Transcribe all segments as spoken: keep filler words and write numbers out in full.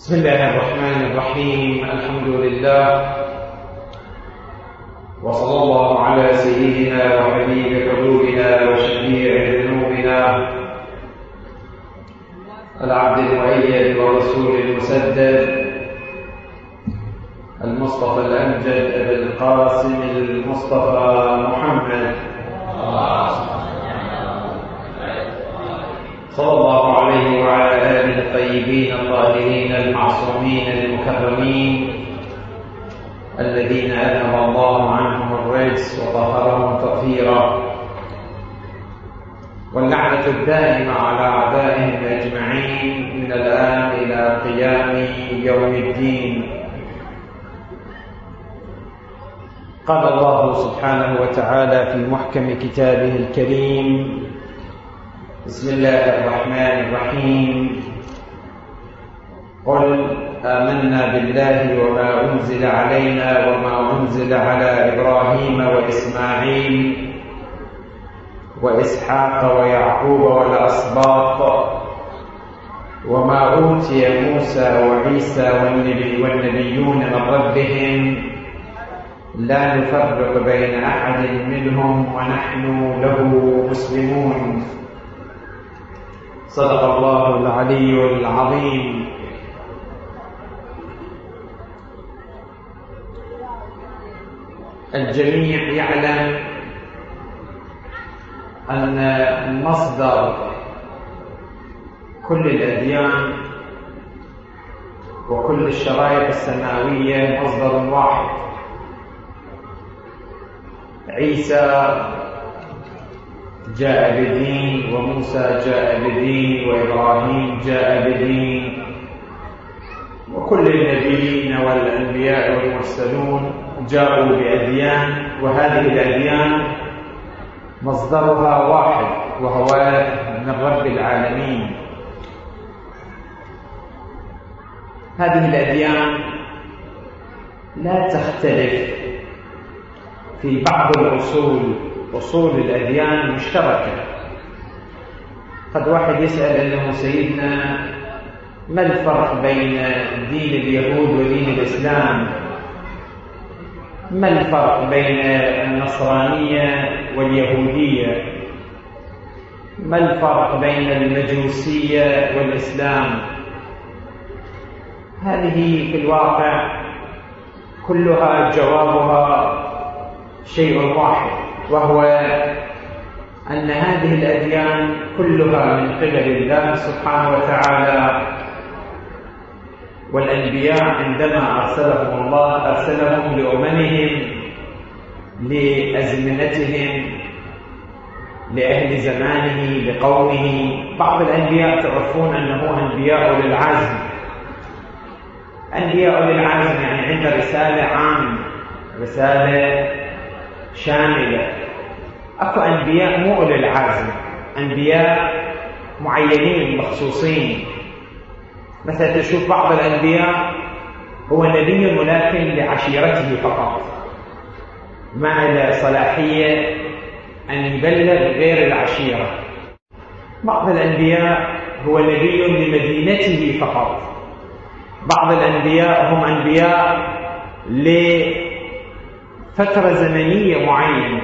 بسم الله الرحمن الرحيم. الحمد لله، وصلى الله على سيدنا وحبيب قلوبنا وشفيع ذنوبنا العبد المؤيد والرسول المسدد المصطفى الأمجد أبي القاسم المصطفى محمد صلى الله عليه وعلى آله الطيبين الطاهرين المعصومين المكرمين الذين أذهب الله عنهم الرجس وطهرهم تطهيرا، واللعنة الدائمة على أعدائهم أجمعين من الآن إلى قيام يوم الدين. قال الله سبحانه وتعالى في محكم كتابه الكريم: بسم الله الرحمن الرحيم. قل آمنا بالله وما أنزل علينا وما أنزل على إبراهيم وإسماعيل وإسحاق ويعقوب والأسباط وما أوتي موسى وعيسى والنبيون من ربهم لا نفرق بين أحد منهم ونحن له مسلمون. صدق الله العلي العظيم. الجميع يعلم أن مصدر كل الأديان وكل الشرائع السماوية مصدر واحد. عيسى جاء بدين، وموسى جاء بدين، وإبراهيم جاء بدين، وكل النبيين والأنبياء والمرسلون جاءوا بأديان، وهذه الأديان مصدرها واحد وهو من رب العالمين. هذه الأديان لا تختلف في بعض الأصول، أصول الأديان مشتركة. قد واحد يسأل أنه سيدنا ما الفرق بين دين اليهود ودين الإسلام؟ ما الفرق بين النصرانية واليهودية؟ ما الفرق بين المجوسية والإسلام؟ هذه في الواقع كلها جوابها شيء واحد، وهو أن هذه الأديان كلها من قبل الله سبحانه وتعالى، والأنبياء عندما أرسلهم الله أرسلهم لأممهم لأزمنتهم لأهل زمانه لقومه. بعض الأنبياء تعرفون أنه أنبياء للعزم. أنبياء للعزم يعني عند رسالة عامة، رسالة شاملة. أكو أنبياء مو للعزم، أنبياء معينين مخصوصين. مثلا تشوف بعض الأنبياء هو نبي ولكن لعشيرته فقط، ما له صلاحية أن يبلغ غير العشيرة. بعض الأنبياء هو نبي لمدينته فقط. بعض الأنبياء هم أنبياء لفترة زمنية معينة.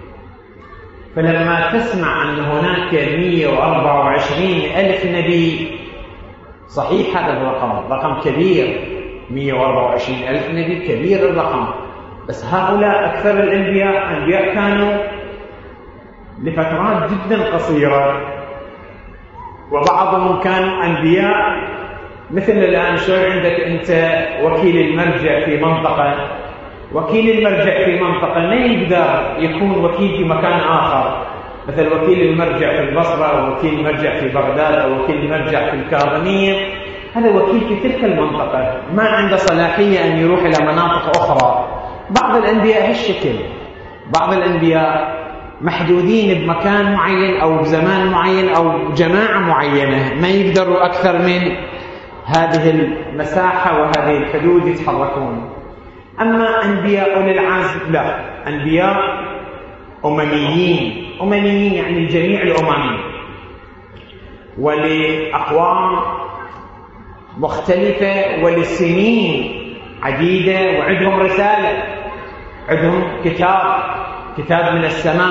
فلما تسمع أن هناك مئة وأربعة وعشرين ألف نبي، صحيح هذا الرقم رقم كبير، مئة وأربعة وعشرين ألف نبي كبير الرقم، بس هؤلاء أكثر الأنبياء أنبياء كانوا لفترات جدا قصيرة، وبعضهم كانوا أنبياء مثل الآن شوي عندك أنت وكيل المرجع في منطقة، وكيل المرجع في منطقة ما يقدر يكون وكيل في مكان آخر، مثل وكيل المرجع في البصرة أو وكيل المرجع في بغداد أو وكيل المرجع في الكاظمية. هذا وكيل في تلك المنطقة، ما عنده صلاحية أن يروح إلى مناطق أخرى. بعض الأنبياء هالشكل، بعض الأنبياء محدودين بمكان معين أو بزمان معين أو جماعة معينة، ما يقدروا أكثر من هذه المساحة وهذه الحدود يتحركون. أما أنبياء للعزم لا، أنبياء أمميين. أمميين يعني جميع الأمم، ولأقوام مختلفة ولسنين عديدة، وعندهم رسالة، عندهم كتاب كتاب من السماء،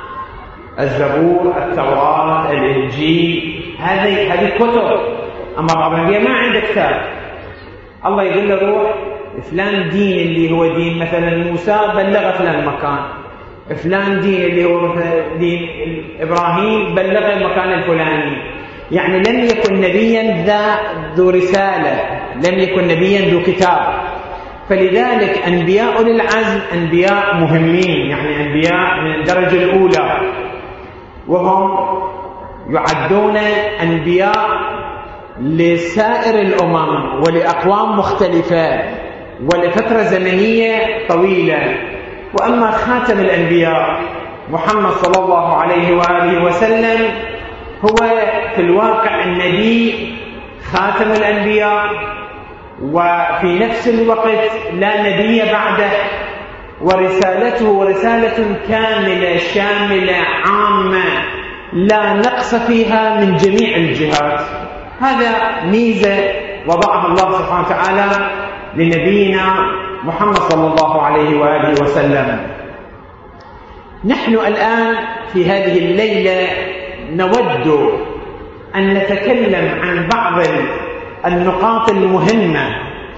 الزبور، التوراة، الإنجيل، هذه هذه كتب. أما بعض الأنبياء ما عنده كتاب. الله يقول له روح فلان دين اللي هو دين مثلا موسى بلغ فلان مكان، فلان دين اللي هو دين إبراهيم بلغ المكان الفلاني. يعني لم يكن نبيا ذا ذو رسالة، لم يكن نبيا ذو كتاب. فلذلك أنبياء أولي العزم أنبياء مهمين، يعني أنبياء من الدرجة الأولى، وهم يعدون أنبياء لسائر الأمم ولأقوام مختلفة ولفترة زمنية طويلة. وأما خاتم الأنبياء محمد صلى الله عليه وآله وسلم هو في الواقع النبي خاتم الأنبياء، وفي نفس الوقت لا نبي بعده، ورسالته رسالة كاملة شاملة عامة لا نقص فيها من جميع الجهات. هذا ميزة وضعها الله سبحانه وتعالى لنبينا محمد صلى الله عليه وآله وسلم. نحن الآن في هذه الليلة نود أن نتكلم عن بعض النقاط المهمة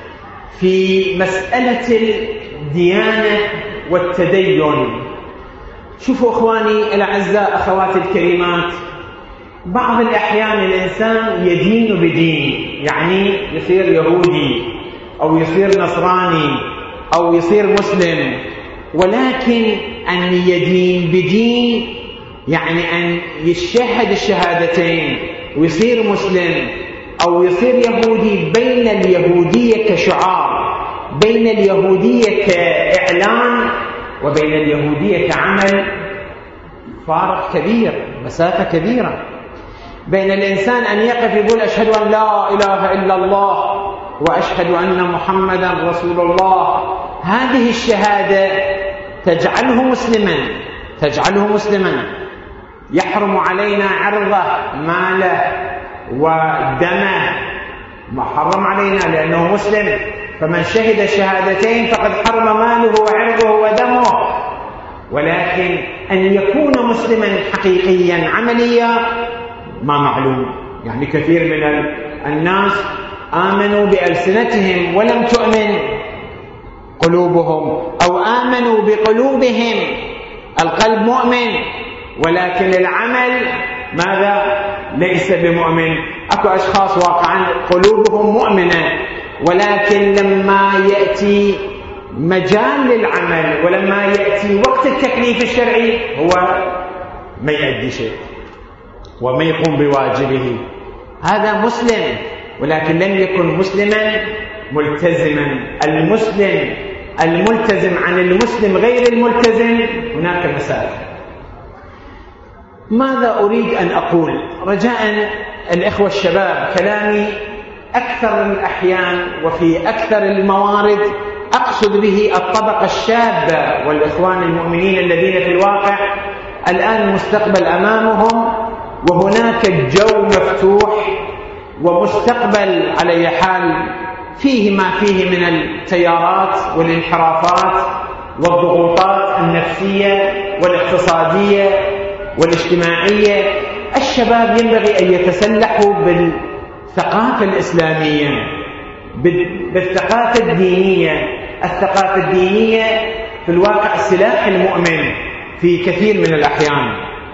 في مسألة الديانة والتدين. شوفوا إخواني الأعزاء، أخواتي الكريمات، بعض الأحيان الإنسان يدين بدين، يعني يصير يهودي أو يصير نصراني أو يصير مسلم، ولكن أن يدين بدين يعني أن يشهد الشهادتين ويصير مسلم أو يصير يهودي، بين اليهودية كشعار، بين اليهودية كإعلان، وبين اليهودية كعمل فارق كبير، مسافة كبيرة. بين الإنسان أن يقف يقول أشهد أن لا إله إلا الله وأشهد أن محمدا رسول الله، هذه الشهادة تجعله مسلما، تجعله مسلما، يحرم علينا عرضه، ماله ودمه، محرم علينا لأنه مسلم. فمن شهد الشهادتين فقد حرم ماله وعرضه ودمه. ولكن أن يكون مسلما حقيقيا عمليا ما معلوم. يعني كثير من الناس آمنوا بألسنتهم ولم تؤمن قلوبهم، أو آمنوا بقلوبهم، القلب مؤمن ولكن العمل ماذا؟ ليس بمؤمن. أكو أشخاص واقعا قلوبهم مؤمنة، ولكن لما يأتي مجال للعمل ولما يأتي وقت التكليف الشرعي هو ما يؤدي شيء وما يقوم بواجبه. هذا مسلم ولكن لم يكن مسلما ملتزما. المسلم الملتزم عن المسلم غير الملتزم هناك مسافة. ماذا أريد أن أقول؟ رجاء الإخوة الشباب، كلامي أكثر الأحيان وفي أكثر الموارد أقصد به الطبقة الشابة والإخوان المؤمنين الذين في الواقع الآن مستقبل أمامهم، وهناك جو مفتوح ومستقبل على أي حال فيه ما فيه من التيارات والانحرافات والضغوطات النفسية والاقتصادية والاجتماعية. الشباب ينبغي أن يتسلحوا بالثقافة الإسلامية، بالثقافة الدينية. الثقافة الدينية في الواقع سلاح المؤمن في كثير من الأحيان.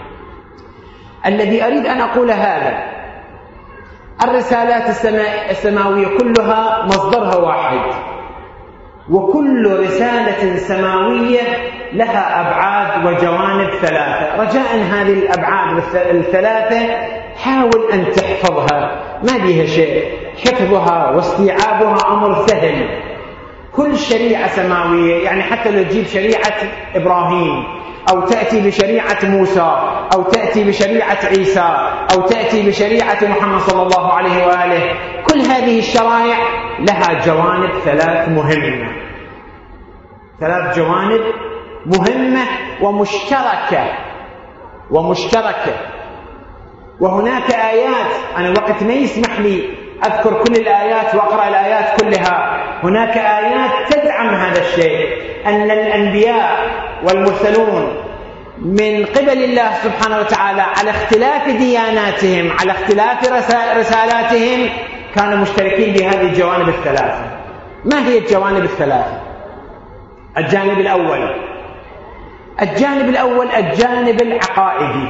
الذي أريد أن أقول هذا: الرسالات السماوية كلها مصدرها واحد، وكل رسالة سماوية لها أبعاد وجوانب ثلاثة. رجاء هذه الأبعاد الثلاثة حاول أن تحفظها، ما بيها شيء، حفظها واستيعابها أمر سهل. كل شريعة سماوية، يعني حتى لو تجيب شريعة إبراهيم أو تأتي بشريعة موسى أو تأتي بشريعة عيسى أو تأتي بشريعة محمد صلى الله عليه وآله، كل هذه الشرائع لها جوانب ثلاث مهمة، ثلاث جوانب مهمة ومشتركة ومشتركة. وهناك آيات، أنا وقت ما يسمح لي أذكر كل الآيات وأقرأ الآيات كلها. هناك آيات تدعم هذا الشيء، أن الأنبياء والمرسلون من قبل الله سبحانه وتعالى على اختلاف دياناتهم، على اختلاف رسالاتهم، كانوا مشتركين بهذه الجوانب الثلاثة. ما هي الجوانب الثلاثة؟ الجانب الأول الجانب الأول الجانب العقائدي.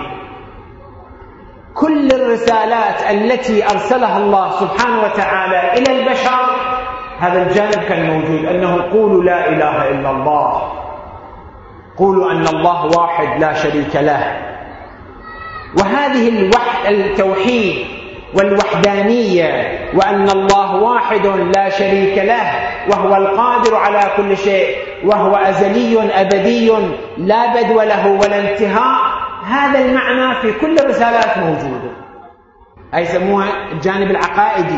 كل الرسالات التي أرسلها الله سبحانه وتعالى إلى البشر هذا الجانب كان موجود، أنه قولوا لا إله إلا الله، قولوا أن الله واحد لا شريك له. وهذه الوحد التوحيد والوحدانية، وأن الله واحد لا شريك له وهو القادر على كل شيء وهو أزلي أبدي لا بدو له ولا انتهاء، هذا المعنى في كل الرسالات موجودة. أي يسموها الجانب العقائدي.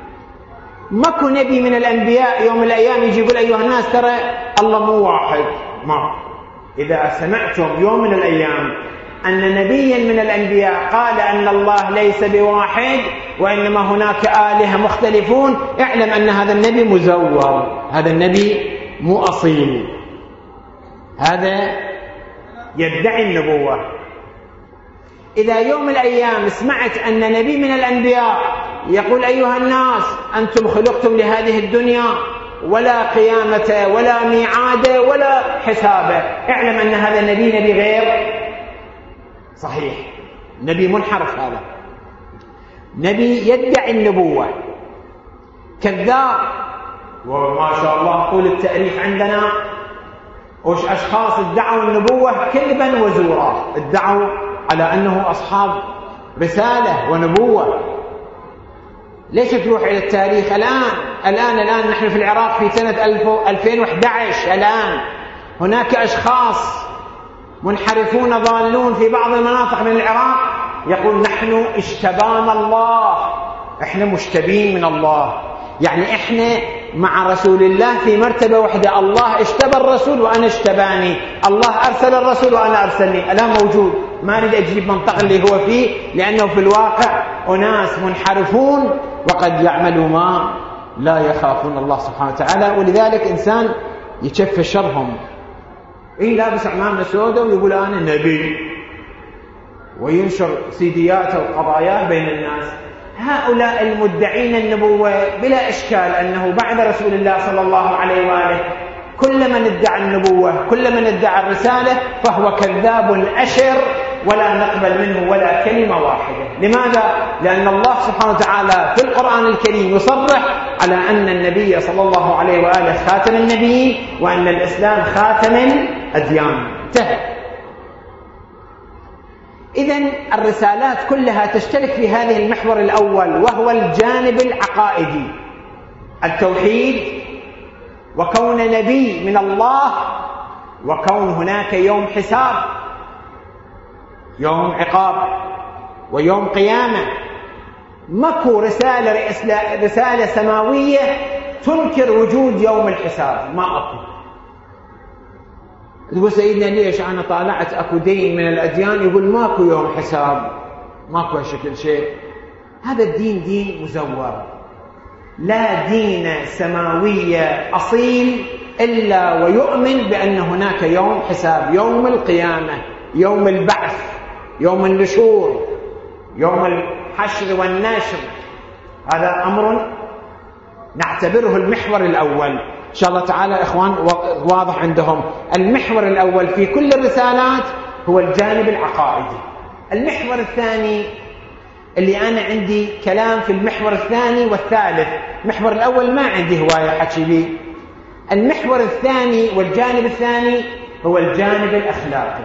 ماكو نبي من الأنبياء يوم الأيام يجي يقول أيها الناس ترى الله مو واحد. ما إذا سمعتم يوم من الأيام أن نبيا من الأنبياء قال أن الله ليس بواحد وإنما هناك آلهة مختلفون، اعلم أن هذا النبي مزور، هذا النبي مو أصيل، هذا يدعي النبوة. إذا يوم الأيام سمعت أن نبي من الأنبياء يقول أيها الناس أنتم خلقتم لهذه الدنيا ولا قيامة ولا ميعاد ولا حساب، اعلم أن هذا النبي نبي غير صحيح، نبي منحرف، هذا نبي يدعي النبوة، كذاب. وما شاء الله طول التاريخ عندنا وش أشخاص ادعوا النبوة كذبا وزورا، ادعوا على أنه أصحاب رسالة ونبوة. ليش تروح إلى التاريخ الآن الآن الآن نحن في العراق في سنة ألفين وأحد عشر، الآن هناك أشخاص منحرفون ضالون في بعض المناطق من العراق يقول نحن اشتبانا الله، احنا مشتبين من الله، يعني احنا مع رسول الله في مرتبة واحدة، الله اشتبى الرسول وأنا اشتباني، الله أرسل الرسول وأنا أرسلني. الآن موجود، ما أريد أجيب منطق اللي هو فيه، لأنه في الواقع أناس منحرفون وقد يعملوا ما لا يخافون الله سبحانه وتعالى، ولذلك إنسان يشف شرهم. إيه لابس عمامة سوداء ويقول أنا نبي وينشر سيديات وقضاياه بين الناس. هؤلاء المدعين النبوة بلا إشكال أنه بعد رسول الله صلى الله عليه وآله كل من ادعى النبوة كل من ادعى الرسالة فهو كذاب أشر ولا نقبل منه ولا كلمة واحدة. لماذا؟ لأن الله سبحانه وتعالى في القرآن الكريم يصرح على أن النبي صلى الله عليه وآله خاتم النبيين وأن الإسلام خاتم الأديان. انتهى. إذن الرسالات كلها تشترك في هذه المحور الأول، وهو الجانب العقائدي، التوحيد، وكون نبي من الله، وكون هناك يوم حساب، يوم عقاب ويوم قيامة. ماكو رسالة رسالة سماوية تنكر وجود يوم الحساب، ما أكو. يقول سيدنا ليش أنا طالعت أكو دين من الأديان يقول ماكو يوم حساب، ماكو هالشكل شيء. هذا الدين دين مزور، لا دين سماوي أصيل إلا ويؤمن بأن هناك يوم حساب، يوم القيامة، يوم البعث، يوم النشور، يوم الحشر والنشر. هذا أمر نعتبره المحور الأول إن شاء الله تعالى. إخوان واضح عندهم المحور الأول في كل الرسالات هو الجانب العقائدي. المحور الثاني اللي أنا عندي كلام في المحور الثاني والثالث، المحور الأول ما عندي هواية حكي به. المحور الثاني والجانب الثاني هو الجانب الأخلاقي.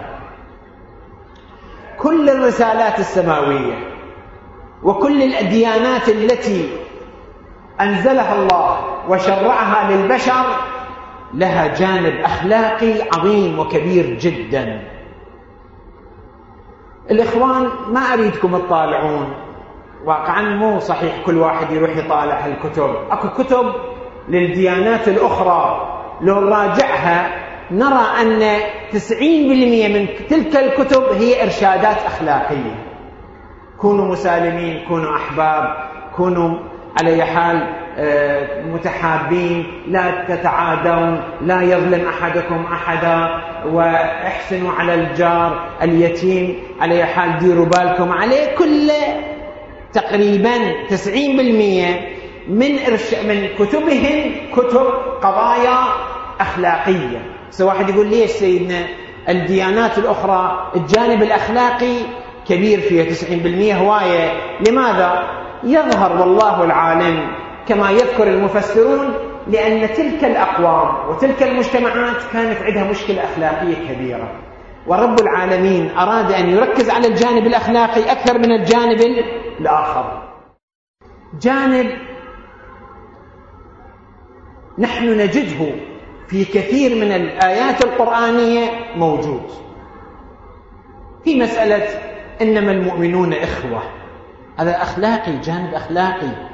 كل الرسالات السماوية وكل الأديانات التي أنزلها الله وشرعها للبشر لها جانب أخلاقي عظيم وكبير جدا. الإخوان ما أريدكم تطالعون، واقعا مو صحيح كل واحد يروح يطالع هالكتب. أكو كتب للديانات الأخرى لو نراجعها نرى أن تسعين بالمئة من تلك الكتب هي إرشادات أخلاقية. كونوا مسالمين، كونوا أحباب، كونوا على أي حال متحابين، لا تتعادون، لا يظلم أحدكم أحدا، واحسنوا على الجار اليتيم، على أي حال ديروا بالكم عليه. كل تقريبا تسعين بالمئة من من كتبهم كتب قضايا أخلاقية. سو واحد يقول ليش سيدنا الديانات الأخرى الجانب الأخلاقي كبير فيها تسعين بالمئة هواية؟ لماذا؟ يظهر والله العالم كما يذكر المفسرون لأن تلك الأقوام وتلك المجتمعات كانت عندها مشكلة أخلاقية كبيرة، ورب العالمين أراد أن يركز على الجانب الأخلاقي أكثر من الجانب الآخر. جانب نحن نجده في كثير من الآيات القرآنية موجود في مسألة إنما المؤمنون إخوة، هذا أخلاقي، جانب أخلاقي.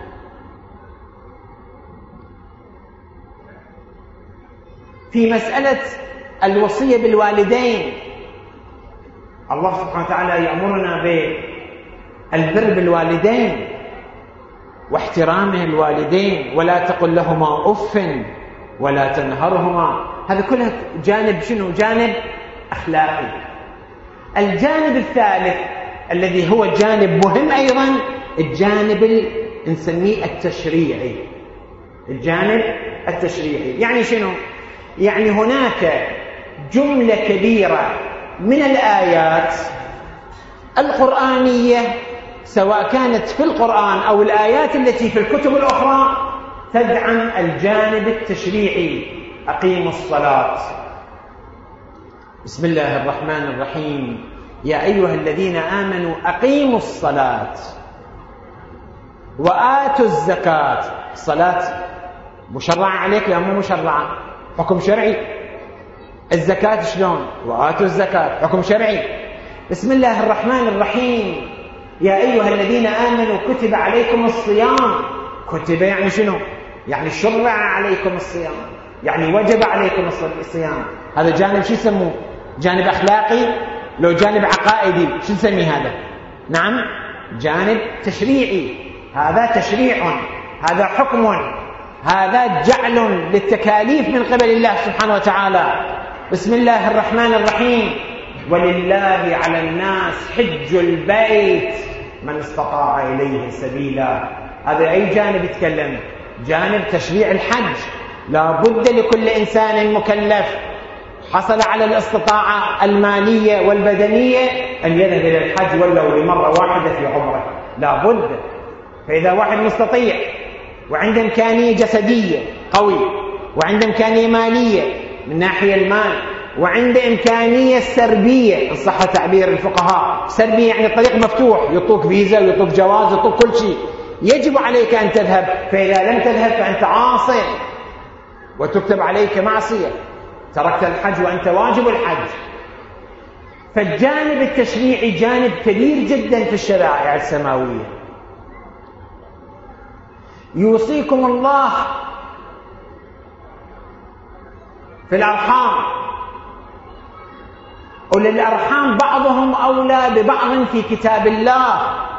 في مسألة الوصية بالوالدين، الله سبحانه وتعالى يأمرنا بالبر بالوالدين واحترام الوالدين، ولا تقل لهما أف ولا تنهرهما. هذا كله جانب شنو؟ جانب أخلاقي. الجانب الثالث الذي هو جانب مهم أيضا الجانب نسميه التشريعي. الجانب التشريعي يعني شنو؟ يعني هناك جملة كبيرة من الآيات القرآنية سواء كانت في القرآن أو الآيات التي في الكتب الأخرى تدعم الجانب التشريعي. أقيموا الصلاة، بسم الله الرحمن الرحيم، يا أيها الذين آمنوا أقيموا الصلاة وآتوا الزكاة. الصلاة مشرعة عليك لا مو مشرعة؟ حكم شرعي. الزكاة شلون؟ وآتوا الزكاة حكم شرعي. بسم الله الرحمن الرحيم، يا أيها الذين آمنوا كتب عليكم الصيام. كتب يعني شنو؟ يعني شرع عليكم الصيام، يعني وجب عليكم الصيام. هذا جانب شو يسموه؟ جانب أخلاقي. لو جانب عقائدي شو نسميه هذا؟ نعم جانب تشريعي. هذا تشريع، هذا حكم، هذا جعل للتكاليف من قبل الله سبحانه وتعالى. بسم الله الرحمن الرحيم، ولله على الناس حج البيت من استطاع إليه سبيلا. هذا أي جانب يتكلم؟ جانب تشريع الحج. لا بد لكل إنسان مكلف حصل على الاستطاعة المالية والبدنية أن يذهب إلى الحج ولو لمرة واحدة في عمره، لا بد. فإذا واحد مستطيع وعنده إمكانية جسدية قوية وعنده إمكانية مالية من ناحية المال وعنده إمكانية سربية، إن صح تعبير الفقهاء، سربية يعني الطريق مفتوح، يعطوك فيزا ويعطوك جواز ويعطوك كل شيء، يجب عليك أن تذهب. فإذا لم تذهب فأنت عاصي وتكتب عليك معصية، تركت الحج وأنت واجب الحج. فالجانب التشريعي جانب كبير جدا في الشرائع السماوية. يوصيكم الله في الأرحام، أولي الأرحام بعضهم أولى ببعض في كتاب الله.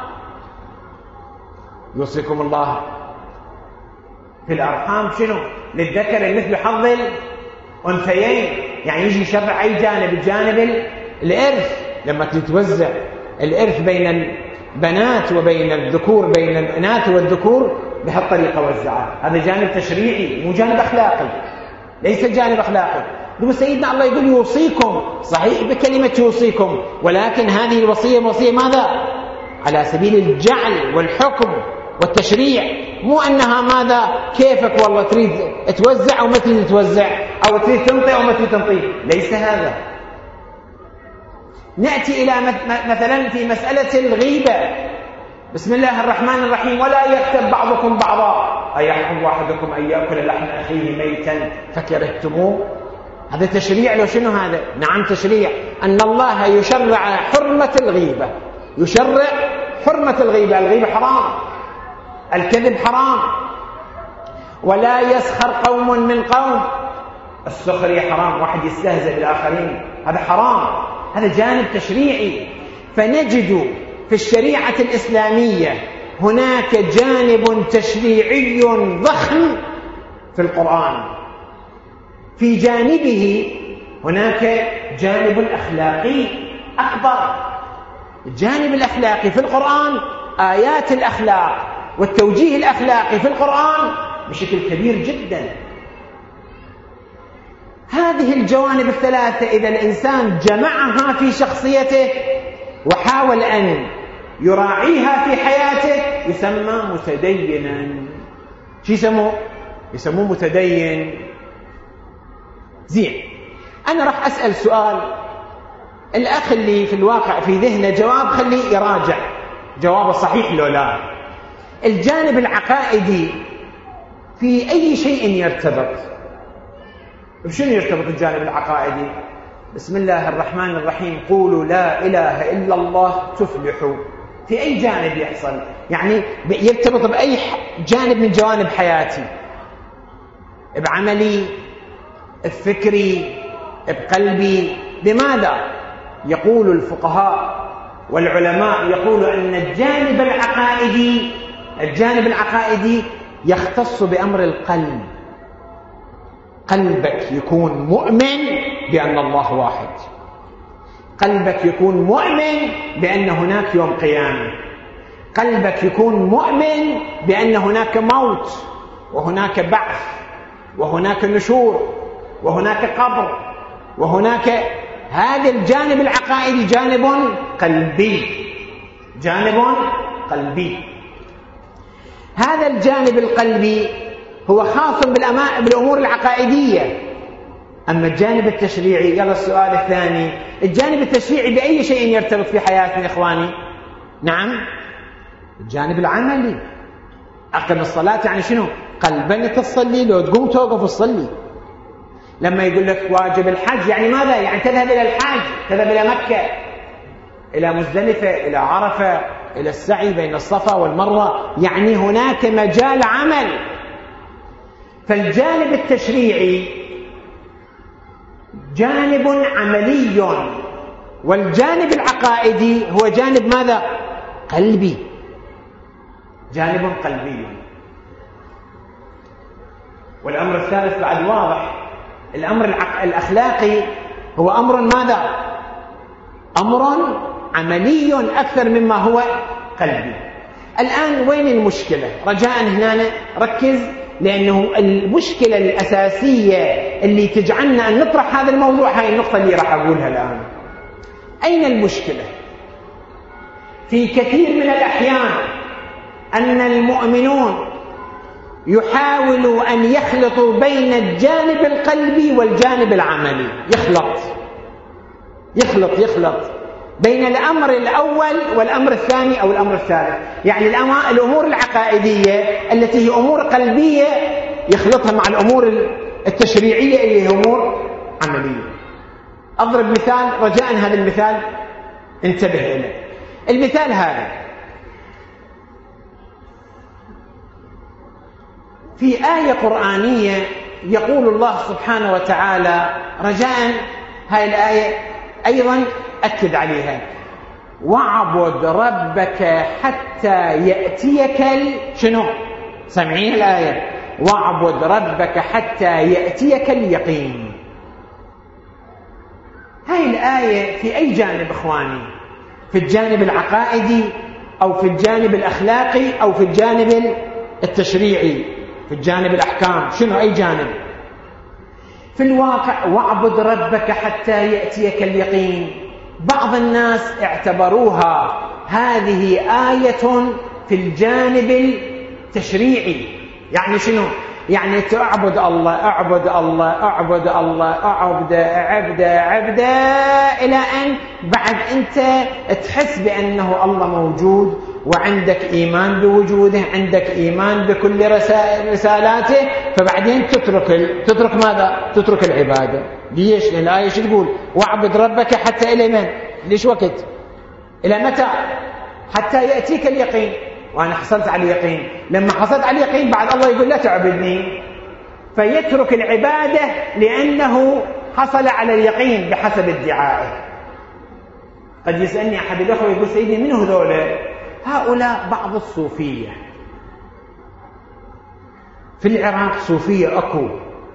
يوصيكم الله في الأرحام شنو؟ للذكر مثل حظ الأنثيين، يعني يجي يشرع أي جانب؟ الجانب الإرث، لما تتوزع الإرث بين البنات وبين الذكور، بين الإناث والذكور بهالطريقة وزعها. هذا جانب تشريعي مو جانب أخلاقي، ليس جانب أخلاقي. يقول سيدنا الله يقول يوصيكم، صحيح بكلمة يوصيكم، ولكن هذه الوصية وصية ماذا؟ على سبيل الجعل والحكم والتشريع، مو أنها ماذا كيفك والله تريد توزع أو ما تريد توزع، أو تريد تنطي أو ما تريد تنطي، ليس هذا. نأتي إلى مثلا في مسألة الغيبة، بسم الله الرحمن الرحيم، ولا يغتب بعضكم بعضا أيحب أحدكم أن يأكل لحم أخيه ميتا فكرهتموه. هذا تشريع لو شنو هذا؟ نعم تشريع، أن الله يشرع حرمة الغيبة، يشرع حرمة الغيبة. الغيبة حرام، الكذب حرام، ولا يسخر قوم من قوم، السخرية حرام، واحد يستهزئ بالآخرين هذا حرام. هذا جانب تشريعي. فنجد في الشريعة الإسلامية هناك جانب تشريعي ضخم في القرآن، في جانبه هناك جانب أخلاقي أكبر. الجانب الأخلاقي في القرآن، آيات الأخلاق والتوجيه الأخلاقي في القرآن بشكل كبير جدا. هذه الجوانب الثلاثة إذا الإنسان جمعها في شخصيته وحاول أن يراعيها في حياته يسمى متدينا. شو يسموه؟ يسموه متدين. زين، أنا راح أسأل سؤال، الأخ اللي في الواقع في ذهنه جواب خليه يراجع جوابه صحيح لو لا. الجانب العقائدي في أي شيء يرتبط؟ بشنو يرتبط الجانب العقائدي؟ بسم الله الرحمن الرحيم قولوا لا إله إلا الله تفلحوا. في أي جانب يحصل؟ يعني يرتبط بأي جانب من جوانب حياتي، بعملي، بفكري، بقلبي. بماذا؟ يقول الفقهاء والعلماء يقولوا أن الجانب العقائدي الجانب العقائدي يختص بأمر القلب. قلبك يكون مؤمن بأن الله واحد، قلبك يكون مؤمن بأن هناك يوم قيامة، قلبك يكون مؤمن بأن هناك موت وهناك بعث وهناك نشور وهناك قبر وهناك. هذا الجانب العقائدي جانب قلبي، جانب قلبي. هذا الجانب القلبي هو خاص بالأمور العقائدية. أما الجانب التشريعي، يلا السؤال الثاني، الجانب التشريعي بأي شيء يرتبط في حياتنا إخواني؟ نعم، الجانب العملي. أقم الصلاة يعني شنو؟ قلبا تصلي، لو تقوم توقف تصلي. لما يقول لك واجب الحج يعني ماذا؟ يعني تذهب إلى الحج، تذهب إلى مكة، إلى مزدلفة، إلى عرفة، إلى السعي بين الصفا والمروة، يعني هناك مجال عمل. فالجانب التشريعي جانب عملي، والجانب العقائدي هو جانب ماذا؟ قلبي، جانب قلبي. والأمر الثالث بعد واضح، الأمر الأخلاقي هو أمر ماذا؟ أمر عملي أكثر مما هو قلبي. الآن وين المشكلة؟ رجاء هنا ركز، لأنه المشكلة الأساسية اللي تجعلنا أن نطرح هذا الموضوع هاي النقطة اللي راح أقولها الآن. أين المشكلة؟ في كثير من الأحيان أن المؤمنون يحاولوا أن يخلطوا بين الجانب القلبي والجانب العملي، يخلط يخلط يخلط بين الأمر الأول والأمر الثاني أو الأمر الثالث. يعني الأمور العقائدية التي هي أمور قلبية يخلطها مع الأمور التشريعية اللي هي أمور عملية. أضرب مثال، رجاء هذا المثال انتبه إليه. المثال هذا، في آية قرآنية يقول الله سبحانه وتعالى، رجاء هاي الآية أيضا أكد عليها، واعبد ربك حتى يأتيك شنو؟ سمعين الآية، واعبد ربك حتى يأتيك اليقين. هاي الآية في أي جانب إخواني؟ في الجانب العقائدي أو في الجانب الأخلاقي أو في الجانب التشريعي، في الجانب الأحكام؟ شنو أي جانب؟ في الواقع واعبد ربك حتى يأتيك اليقين. بعض الناس اعتبروها هذه آية في الجانب التشريعي. يعني شنو؟ يعني تعبد الله، اعبد الله، اعبد الله، اعبد عبد عبد إلى أن بعد أنت تحس بأنه الله موجود وعندك إيمان بوجوده، عندك إيمان بكل رسالاته، فبعدين تترك تترك ماذا؟ تترك العبادة. ليش؟ لأن الآية شو تقول؟ واعبد ربك حتى إلى من؟ ليش وقت؟ إلى متى؟ حتى يأتيك اليقين. وأنا حصلت على اليقين، لما حصلت على اليقين بعد الله يقول لا تعبدني، فيترك العبادة لأنه حصل على اليقين بحسب ادعائه. قد يسألني أحد الأخوة يقول سيدي من هذول؟ هؤلاء بعض الصوفية. في العراق صوفية أكو،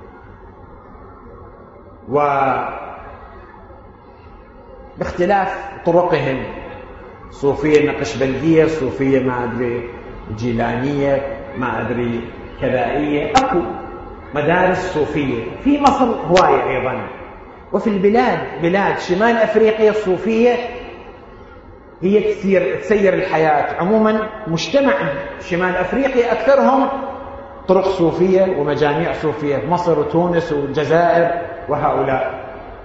وباختلاف طرقهم، صوفية نقشبندية، صوفية ما أدري جيلانية، ما أدري كذائية، أكو مدارس صوفية في مصر هواية أيضا. وفي البلاد بلاد شمال أفريقيا الصوفية هي تسير تسير الحياة عموما. مجتمع شمال أفريقيا أكثرهم طرق صوفية ومجاميع صوفية، مصر وتونس والجزائر وهؤلاء.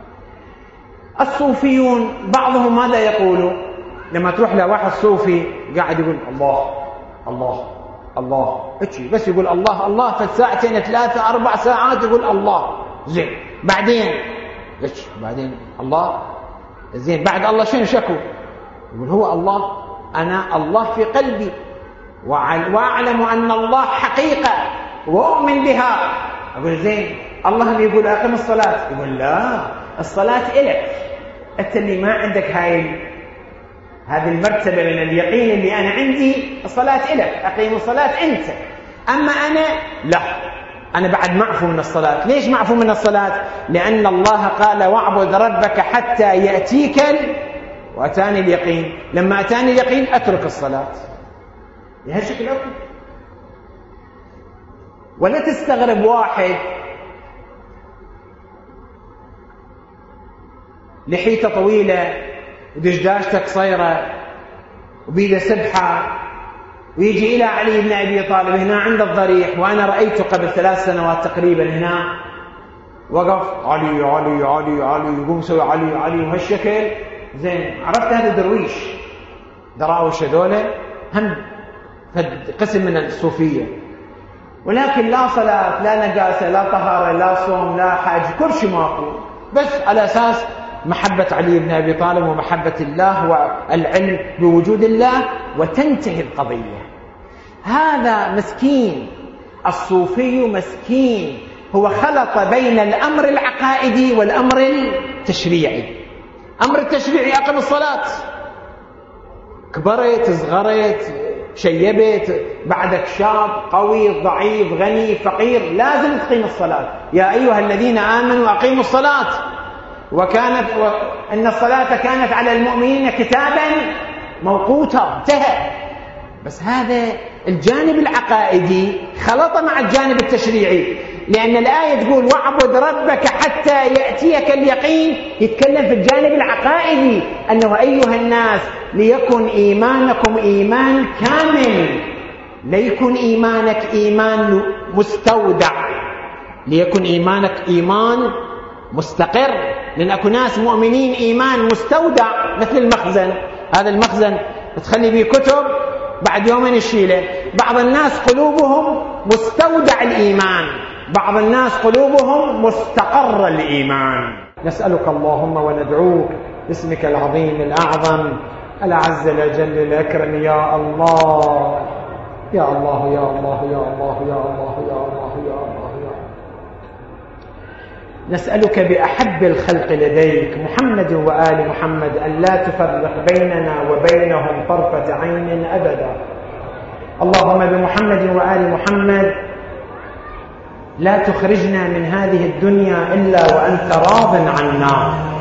الصوفيون بعضهم ماذا يقولوا؟ لما تروح لواحد صوفي قاعد يقول الله الله الله، بس يقول الله الله في ساعتين ثلاثة أربع ساعات يقول الله، زين بعدين بعدين الله زين بعد الله شنو شكو؟ يقول هو الله، أنا الله في قلبي وأعلم أن الله حقيقة وأؤمن بها. أقول زين الله يقول أقم الصلاة، يقول لا الصلاة إلك أنت اللي ما عندك هاي هذه المرتبة من اليقين اللي أنا عندي، الصلاة إلك أقيم الصلاة أنت، أما أنا لا، أنا بعد معفو من الصلاة. ليش معفو من الصلاة؟ لأن الله قال واعبد ربك حتى يأتيك وأتاني اليقين، لما أتاني اليقين أترك الصلاة. بهالشكل أكو. ولا تستغرب واحد لحيته طويلة ودجداجته قصيرة وبيده سبحة ويجي إلى علي بن أبي طالب هنا عند الضريح، وأنا رأيته قبل ثلاث سنوات تقريبا هنا وقف علي علي علي علي يقوم سوي علي علي وهالشكل. زين عرفت هذا درويش، دراوش هذولا هم قسم من الصوفية، ولكن لا صلاة لا نجاسة لا طهارة لا صوم لا حج، كل شيء ماكو، بس على أساس محبة علي بن أبي طالب ومحبة الله والعلم بوجود الله وتنتهي القضية. هذا مسكين الصوفي مسكين، هو خلط بين الأمر العقائدي والأمر التشريعي. أمر التشريعي أقم الصلاة، كبرت صغرت شيبت بعدك شاب قوي ضعيف غني فقير لازم تقيم الصلاة. يا أيها الذين آمنوا أقيموا الصلاة، وكانت أن الصلاة كانت على المؤمنين كتابا موقوتا، انتهى. بس هذا الجانب العقائدي خلط مع الجانب التشريعي، لأن الآية تقول واعبد ربك حتى يأتيك اليقين، يتكلم في الجانب العقائدي أنه أيها الناس ليكن إيمانكم إيمان كامل، ليكن إيمانك إيمان مستودع، ليكن إيمانك إيمان مستقر، لأن أكو ناس مؤمنين إيمان مستودع مثل المخزن، هذا المخزن تخلي به كتب بعد يومين الشيلة. بعض الناس قلوبهم مستودع الإيمان، بعض الناس قلوبهم مستقر الإيمان. نسألك اللهم وندعوك باسمك العظيم الأعظم الأعز الأجل الأكرم، يا الله يا الله يا الله يا الله يا الله يا الله يا الله يا الله. نسألك بأحب الخلق لديك محمد وآل محمد أن لا تفرق بيننا وبينهم طرفة عين أبدا. اللهم بمحمد وآل محمد لا تخرجنا من هذه الدنيا إلا وأنت راض عنا،